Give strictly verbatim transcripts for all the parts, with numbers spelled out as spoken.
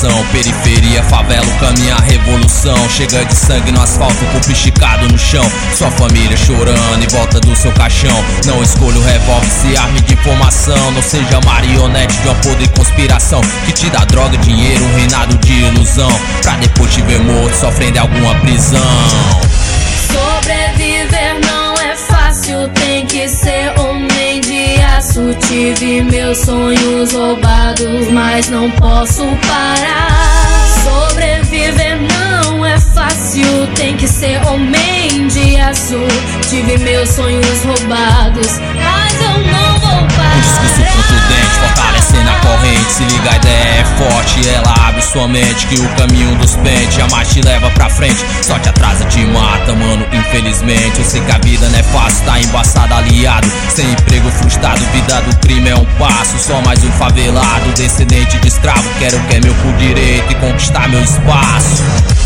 coração. Periferia, favela, caminha a revolução. Chega de sangue no asfalto, corpo esticado no chão. Sua família chorando em volta do seu caixão. Não escolha o revólver, se arme de informação. Não seja marionete de uma podre conspiração que te dá droga, dinheiro, um reinado de ilusão, pra depois te ver morto, sofrendo alguma prisão. Sobreviver não é fácil, tem que ser homem de aço. Tive meus sonhos roubados, mas não posso parar. Sobreviver não é fácil, tem que ser homem de aço. Tive meus sonhos roubados, mas eu não vou parar. Um discurso contundente, fortalecendo a corrente. Se liga, a ideia é forte, ela abre sua mente. Que o caminho dos pentes jamais te leva pra frente. Só te atrasa, te mata, mano, infelizmente. Eu sei que a vida não é fácil, tá embaçado, aliado. Sem emprego frustrado, vida do crime é um passo. Só mais um favelado, descendente de escravo. Quero que é meu por direito e conquistar meu espaço.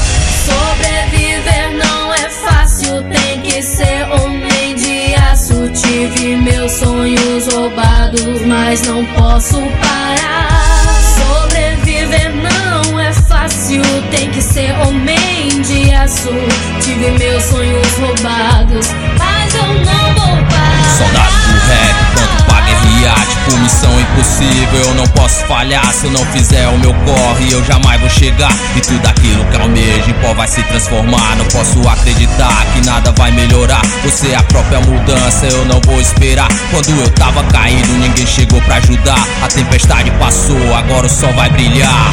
Sobreviver não é fácil, tem que ser homem de aço. Tive meus sonhos roubados, mas não posso parar. Sobreviver não é fácil, tem que ser homem de aço. Tive meus sonhos roubados, mas eu não vou parar. Soldado do rap, pronto pra guerrear, tipo missão impossível. Eu não posso falhar, se eu não fizer o meu corre eu jamais vou chegar. E tudo aquilo que almejo em pó vai se transformar. Não posso acreditar que nada vai melhorar. Você é a própria mudança, eu não vou esperar. Quando eu tava caído ninguém chegou pra ajudar. A tempestade passou, agora o sol vai brilhar.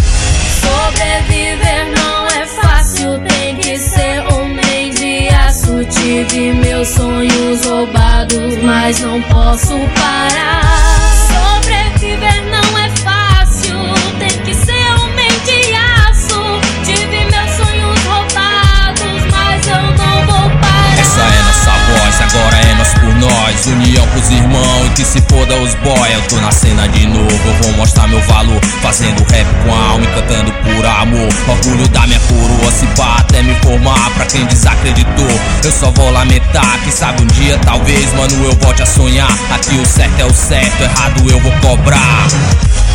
Sobreviver não é fácil, tem que ser homem de aço. Tive meus sonhos roubados, mas não posso parar. Sobreviver não é fácil, tem que ser homem de aço. Tive meus sonhos roubados, mas eu não vou parar. Essa é nossa voz, agora é nós por nós. União pros irmãos e que se foda os boy. Eu tô na cena de novo, eu vou mostrar meu valor. Fazendo rap com a alma e cantando por amor. Orgulho da minha coroa, se pá até me formar. Pra quem desacreditou, eu só vou lamentar. Quem sabe um dia, talvez, mano, eu volte a sonhar. Aqui o certo é o certo, errado eu vou cobrar.